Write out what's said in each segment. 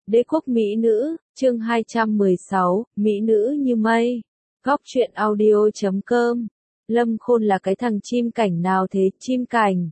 Đế quốc Mỹ nữ, chương 216, Mỹ nữ như mây. Góc truyện audio.com. Lâm Khôn là cái thằng chim cảnh nào thế, chim cảnh?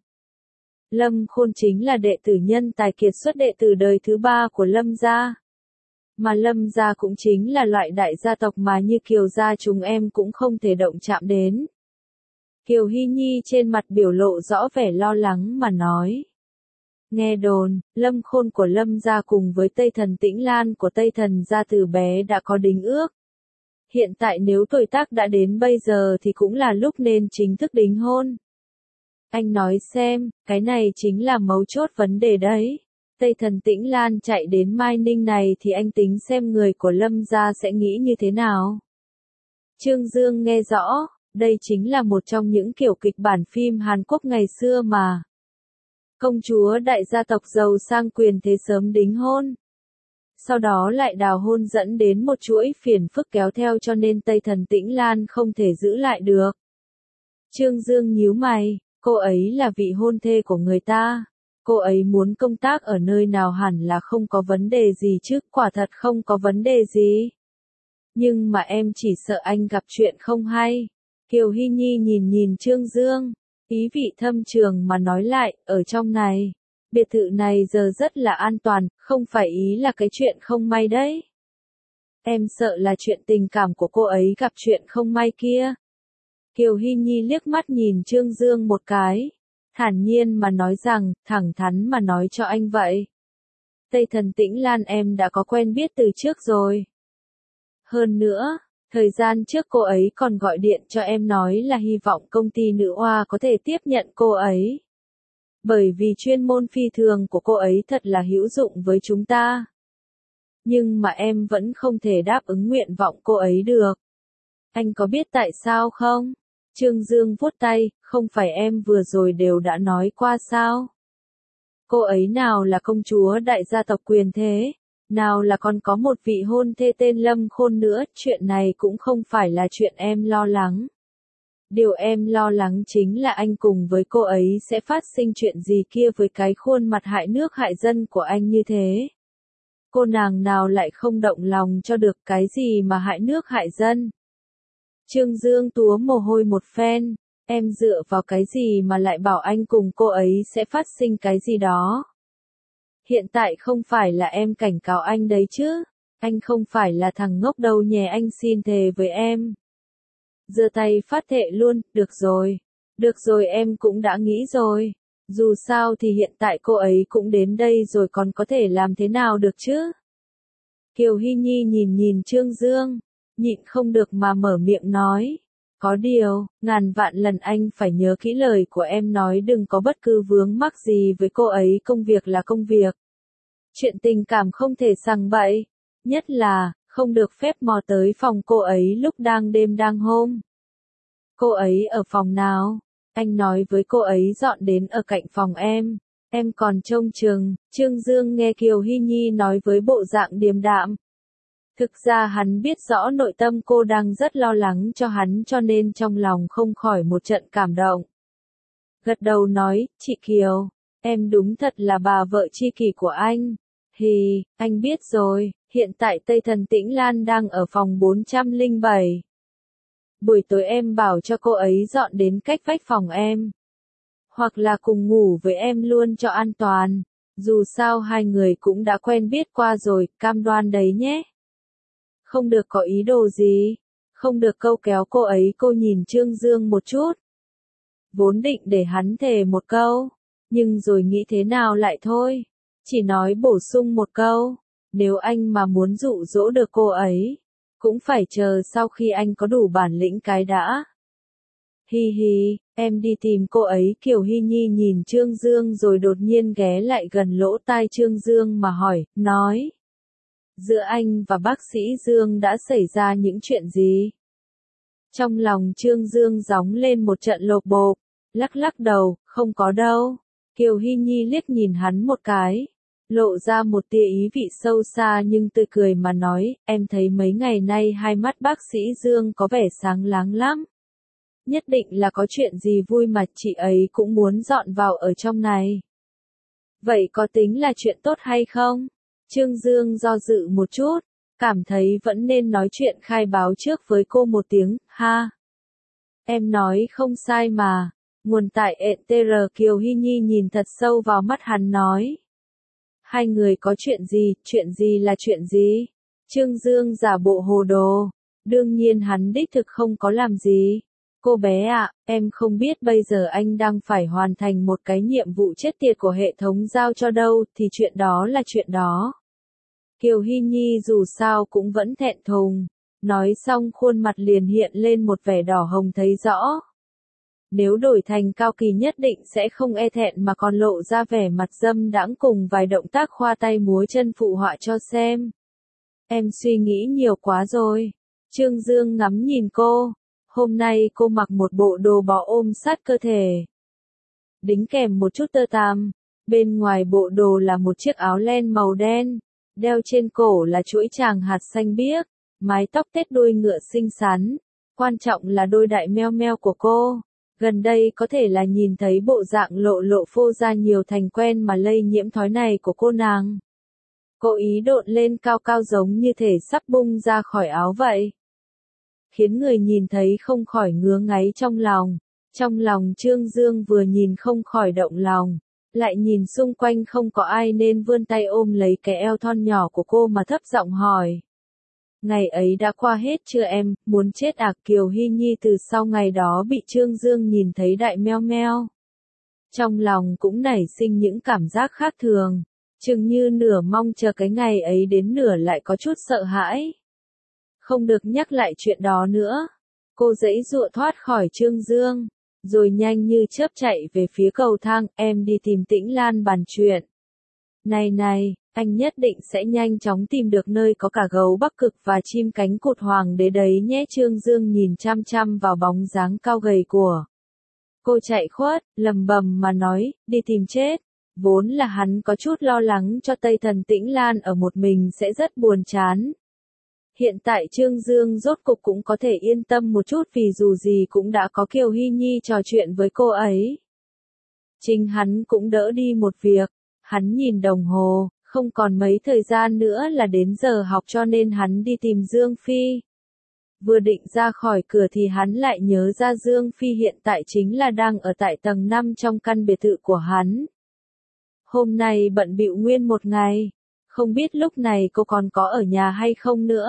Lâm Khôn chính là đệ tử nhân tài kiệt xuất, đệ tử đời thứ 3 của Lâm gia. Mà Lâm gia cũng chính là loại đại gia tộc mà như Kiều gia chúng em cũng không thể động chạm đến. Kiều Hy Nhi trên mặt biểu lộ rõ vẻ lo lắng mà nói. Nghe đồn, Lâm Khôn của Lâm gia cùng với Tây Thần Tĩnh Lan của Tây Thần gia từ bé đã có đính ước. Hiện tại nếu tuổi tác đã đến bây giờ thì cũng là lúc nên chính thức đính hôn. Anh nói xem, cái này chính là mấu chốt vấn đề đấy. Tây Thần Tĩnh Lan chạy đến Mai Ninh này thì anh tính xem người của Lâm gia sẽ nghĩ như thế nào. Trương Dương nghe rõ, đây chính là một trong những kiểu kịch bản phim Hàn Quốc ngày xưa mà. Công chúa đại gia tộc giàu sang quyền thế sớm đính hôn. Sau đó lại đào hôn dẫn đến một chuỗi phiền phức kéo theo cho nên Tây Thần Tĩnh Lan không thể giữ lại được. Trương Dương nhíu mày, cô ấy là vị hôn thê của người ta. Cô ấy muốn công tác ở nơi nào hẳn là không có vấn đề gì chứ, quả thật không có vấn đề gì. Nhưng mà em chỉ sợ anh gặp chuyện không hay. Kiều Hy Nhi nhìn Trương Dương, ý vị thâm trường mà nói lại, ở trong này, biệt thự này giờ rất là an toàn, không phải ý là cái chuyện không may đấy. Em sợ là chuyện tình cảm của cô ấy gặp chuyện không may kia. Kiều Hy Nhi liếc mắt nhìn Trương Dương một cái, thản nhiên mà nói rằng, thẳng thắn mà nói cho anh vậy. Tây Thần Tĩnh Lan em đã có quen biết từ trước rồi. Hơn nữa, thời gian trước cô ấy còn gọi điện cho em nói là hy vọng công ty nữ oa có thể tiếp nhận cô ấy. Bởi vì chuyên môn phi thường của cô ấy thật là hữu dụng với chúng ta. Nhưng mà em vẫn không thể đáp ứng nguyện vọng cô ấy được. Anh có biết tại sao không? Trương Dương vuốt tay, không phải em vừa rồi đều đã nói qua sao? Cô ấy nào là công chúa đại gia tộc quyền thế, nào là còn có một vị hôn thê tên Lâm Khôn nữa, chuyện này cũng không phải là chuyện em lo lắng. Điều em lo lắng chính là anh cùng với cô ấy sẽ phát sinh chuyện gì kia với cái khuôn mặt hại nước hại dân của anh như thế. Cô nàng nào lại không động lòng cho được cái gì mà hại nước hại dân. Trương Dương túa mồ hôi một phen, em dựa vào cái gì mà lại bảo anh cùng cô ấy sẽ phát sinh cái gì đó. Hiện tại không phải là em cảnh cáo anh đấy chứ, anh không phải là thằng ngốc đâu nhé, anh xin thề với em. Giơ tay phát thệ luôn, được rồi em cũng đã nghĩ rồi, dù sao thì hiện tại cô ấy cũng đến đây rồi còn có thể làm thế nào được chứ. Kiều Hy Nhi nhìn Trương Dương, nhịn không được mà mở miệng nói. Có điều, ngàn vạn lần anh phải nhớ kỹ lời của em nói, đừng có bất cứ vướng mắc gì với cô ấy, công việc là công việc. Chuyện tình cảm không thể sằng bậy, nhất là, không được phép mò tới phòng cô ấy lúc đang đêm đang hôm. Cô ấy ở phòng nào? Anh nói với cô ấy dọn đến ở cạnh phòng em còn trông chừng. Trương Dương nghe Kiều Hy Nhi nói với bộ dạng điềm đạm. Thực ra hắn biết rõ nội tâm cô đang rất lo lắng cho hắn cho nên trong lòng không khỏi một trận cảm động. Gật đầu nói, chị Kiều, em đúng thật là bà vợ tri kỷ của anh. Hì, anh biết rồi, hiện tại Tây Thần Tĩnh Lan đang ở phòng 407. Buổi tối em bảo cho cô ấy dọn đến cách vách phòng em. Hoặc là cùng ngủ với em luôn cho an toàn. Dù sao hai người cũng đã quen biết qua rồi, cam đoan đấy nhé. Không được có ý đồ gì, không được câu kéo cô ấy. Cô nhìn Trương Dương một chút. Vốn định để hắn thề một câu, nhưng rồi nghĩ thế nào lại thôi. Chỉ nói bổ sung một câu, nếu anh mà muốn dụ dỗ được cô ấy, cũng phải chờ sau khi anh có đủ bản lĩnh cái đã. Hi hi, em đi tìm cô ấy. Kiều Hy Nhi nhìn Trương Dương rồi đột nhiên ghé lại gần lỗ tai Trương Dương mà hỏi, nói. Giữa anh và bác sĩ Dương đã xảy ra những chuyện gì? Trong lòng Trương Dương gióng lên một trận lột bột, lắc đầu, không có đâu. Kiều Hy Nhi liếc nhìn hắn một cái, lộ ra một tia ý vị sâu xa nhưng tươi cười mà nói, em thấy mấy ngày nay hai mắt bác sĩ Dương có vẻ sáng láng lắm. Nhất định là có chuyện gì vui mà chị ấy cũng muốn dọn vào ở trong này. Vậy có tính là chuyện tốt hay không? Trương Dương do dự một chút, cảm thấy vẫn nên nói chuyện khai báo trước với cô một tiếng, ha. Em nói không sai mà. Nguồn tại ETR. Kiều Hy Nhi nhìn thật sâu vào mắt hắn nói. Hai người có chuyện gì là chuyện gì? Trương Dương giả bộ hồ đồ. Đương nhiên hắn đích thực không có làm gì. Cô bé ạ, em không biết bây giờ anh đang phải hoàn thành một cái nhiệm vụ chết tiệt của hệ thống giao cho đâu, thì chuyện đó là chuyện đó. Kiều Hy Nhi dù sao cũng vẫn thẹn thùng. Nói xong khuôn mặt liền hiện lên một vẻ đỏ hồng thấy rõ. Nếu đổi thành Cao Kỳ nhất định sẽ không e thẹn mà còn lộ ra vẻ mặt dâm đãng cùng vài động tác khoa tay múa chân phụ họa cho xem. Em suy nghĩ nhiều quá rồi. Trương Dương ngắm nhìn cô. Hôm nay cô mặc một bộ đồ bó ôm sát cơ thể. Đính kèm một chút tơ tằm. Bên ngoài bộ đồ là một chiếc áo len màu đen. Đeo trên cổ là chuỗi chàng hạt xanh biếc. Mái tóc tết đuôi ngựa xinh xắn. Quan trọng là đôi đại meo meo của cô. Gần đây có thể là nhìn thấy bộ dạng lộ lộ phô ra nhiều thành quen mà lây nhiễm thói này của cô nàng. Cô ý độn lên cao cao giống như thể sắp bung ra khỏi áo vậy. Khiến người nhìn thấy không khỏi ngứa ngáy trong lòng. Trong lòng Trương Dương vừa nhìn không khỏi động lòng. Lại nhìn xung quanh không có ai nên vươn tay ôm lấy cái eo thon nhỏ của cô mà thấp giọng hỏi. Ngày ấy đã qua hết chưa em, muốn chết à? Kiều Hy Nhi từ sau ngày đó bị Trương Dương nhìn thấy đại meo meo. Trong lòng cũng nảy sinh những cảm giác khác thường, chừng như nửa mong chờ cái ngày ấy đến nửa lại có chút sợ hãi. Không được nhắc lại chuyện đó nữa. Cô giãy giụa thoát khỏi Trương Dương, rồi nhanh như chớp chạy về phía cầu thang, em đi tìm Tĩnh Lan bàn chuyện. Này, anh nhất định sẽ nhanh chóng tìm được nơi có cả gấu Bắc Cực và chim cánh cụt hoàng đế đấy nhé. Trương Dương nhìn chăm chăm vào bóng dáng cao gầy của cô chạy khuất, lầm bầm mà nói, đi tìm chết. Vốn là hắn có chút lo lắng cho Tây Thần Tĩnh Lan ở một mình sẽ rất buồn chán. Hiện tại Trương Dương rốt cục cũng có thể yên tâm một chút vì dù gì cũng đã có Kiều Hy Nhi trò chuyện với cô ấy. Chính hắn cũng đỡ đi một việc. Hắn nhìn đồng hồ, không còn mấy thời gian nữa là đến giờ học cho nên hắn đi tìm Dương Phi. Vừa định ra khỏi cửa thì hắn lại nhớ ra Dương Phi hiện tại chính là đang ở tại tầng 5 trong căn biệt thự của hắn. Hôm nay bận bịu nguyên một ngày, không biết lúc này cô còn có ở nhà hay không nữa.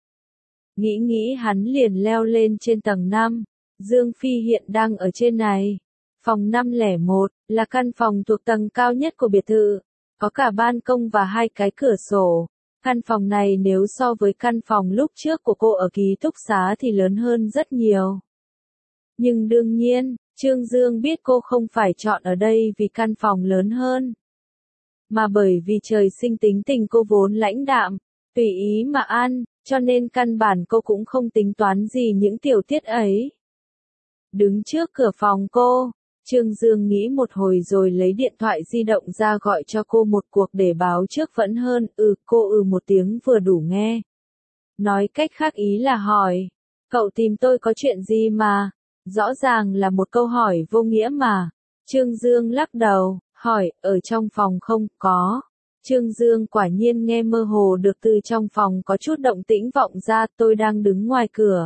Nghĩ hắn liền leo lên trên tầng 5, Dương Phi hiện đang ở trên này. Phòng 501, là căn phòng thuộc tầng cao nhất của biệt thự, có cả ban công và 2 cái cửa sổ. Căn phòng này nếu so với căn phòng lúc trước của cô ở ký túc xá thì lớn hơn rất nhiều. Nhưng đương nhiên, Trương Dương biết cô không phải chọn ở đây vì căn phòng lớn hơn, mà bởi vì trời sinh tính tình cô vốn lãnh đạm, tùy ý mà ăn, cho nên căn bản cô cũng không tính toán gì những tiểu tiết ấy. Đứng trước cửa phòng cô, Trương Dương nghĩ một hồi rồi lấy điện thoại di động ra gọi cho cô một cuộc để báo trước vẫn hơn. Cô một tiếng vừa đủ nghe. Nói cách khác ý là hỏi, cậu tìm tôi có chuyện gì mà? Rõ ràng là một câu hỏi vô nghĩa mà. Trương Dương lắc đầu, hỏi, ở trong phòng không có. Trương Dương quả nhiên nghe mơ hồ được từ trong phòng có chút động tĩnh vọng ra, tôi đang đứng ngoài cửa.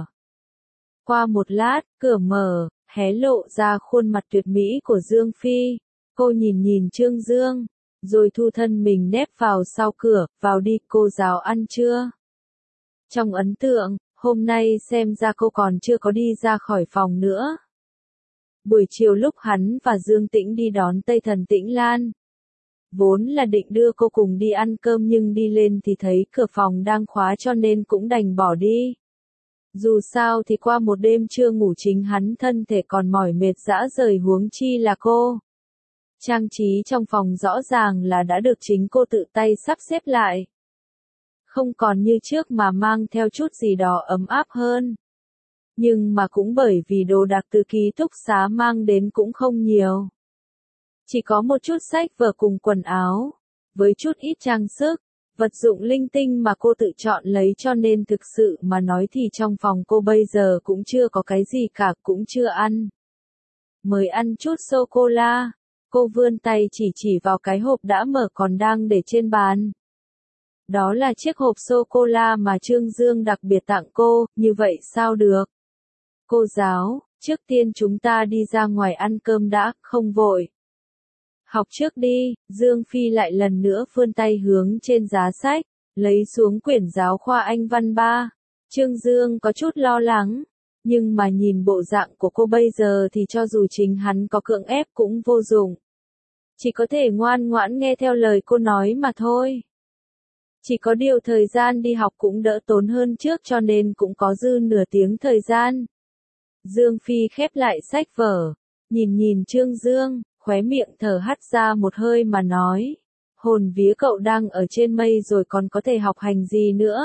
Qua một lát, cửa mở, hé lộ ra khuôn mặt tuyệt mỹ của Dương Phi. Cô nhìn Trương Dương, rồi thu thân mình nép vào sau cửa, vào đi cô giáo ăn trưa. Trong ấn tượng, hôm nay xem ra cô còn chưa có đi ra khỏi phòng nữa. Buổi chiều lúc hắn và Dương Tĩnh đi đón Tây Thần Tĩnh Lan. Vốn là định đưa cô cùng đi ăn cơm nhưng đi lên thì thấy cửa phòng đang khóa cho nên cũng đành bỏ đi. Dù sao thì qua một đêm chưa ngủ chính hắn thân thể còn mỏi mệt rã rời huống chi là cô. Trang trí trong phòng rõ ràng là đã được chính cô tự tay sắp xếp lại. Không còn như trước mà mang theo chút gì đó ấm áp hơn. Nhưng mà cũng bởi vì đồ đạc từ ký túc xá mang đến cũng không nhiều. Chỉ có một chút sách vở cùng quần áo, với chút ít trang sức, vật dụng linh tinh mà cô tự chọn lấy cho nên thực sự mà nói thì trong phòng cô bây giờ cũng chưa có cái gì cả, cũng chưa ăn. Mới ăn chút sô-cô-la, cô vươn tay chỉ vào cái hộp đã mở còn đang để trên bàn. Đó là chiếc hộp sô-cô-la mà Trương Dương đặc biệt tặng cô, như vậy sao được? Cô giáo, trước tiên chúng ta đi ra ngoài ăn cơm đã, không vội. Học trước đi, Dương Phi lại lần nữa vươn tay hướng trên giá sách, lấy xuống quyển giáo khoa Anh văn 3. Trương Dương có chút lo lắng, nhưng mà nhìn bộ dạng của cô bây giờ thì cho dù chính hắn có cưỡng ép cũng vô dụng. Chỉ có thể ngoan ngoãn nghe theo lời cô nói mà thôi. Chỉ có điều thời gian đi học cũng đỡ tốn hơn trước cho nên cũng có dư nửa tiếng thời gian. Dương Phi khép lại sách vở, nhìn Trương Dương, khóe miệng thở hắt ra một hơi mà nói. Hồn vía cậu đang ở trên mây rồi còn có thể học hành gì nữa.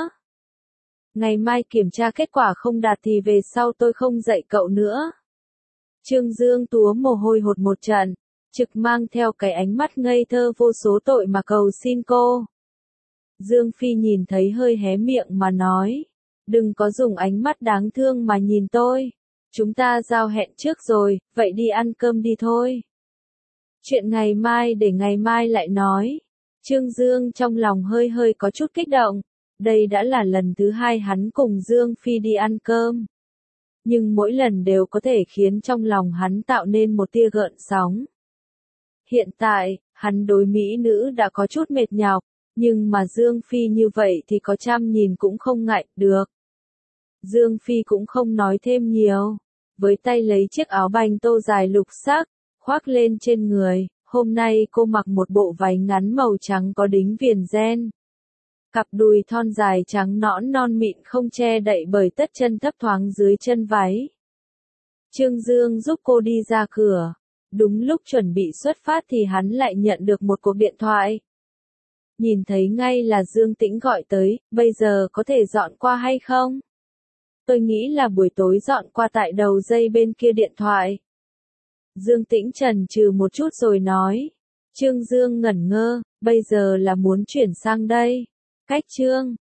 Ngày mai kiểm tra kết quả không đạt thì về sau tôi không dạy cậu nữa. Trương Dương túa mồ hôi hột một trận, trực mang theo cái ánh mắt ngây thơ vô số tội mà cầu xin cô. Dương Phi nhìn thấy hơi hé miệng mà nói. Đừng có dùng ánh mắt đáng thương mà nhìn tôi. Chúng ta giao hẹn trước rồi, vậy đi ăn cơm đi thôi. Chuyện ngày mai để ngày mai lại nói. Trương Dương trong lòng hơi có chút kích động. Đây đã là lần thứ hai hắn cùng Dương Phi đi ăn cơm. Nhưng mỗi lần đều có thể khiến trong lòng hắn tạo nên một tia gợn sóng. Hiện tại, hắn đối mỹ nữ đã có chút mệt nhọc, nhưng mà Dương Phi như vậy thì có chăm nhìn cũng không ngại, được. Dương Phi cũng không nói thêm nhiều, với tay lấy chiếc áo banh tô dài lục sắc, khoác lên trên người, hôm nay cô mặc một bộ váy ngắn màu trắng có đính viền ren. Cặp đùi thon dài trắng nõn non mịn không che đậy bởi tất chân thấp thoáng dưới chân váy. Trương Dương giúp cô đi ra cửa. Đúng lúc chuẩn bị xuất phát thì hắn lại nhận được một cuộc điện thoại. Nhìn thấy ngay là Dương Tĩnh gọi tới, bây giờ có thể dọn qua hay không? Tôi nghĩ là buổi tối dọn qua tại đầu dây bên kia điện thoại. Dương Tĩnh chần chừ một chút rồi nói. Trương Dương ngẩn ngơ, bây giờ là muốn chuyển sang đây. Cách Trương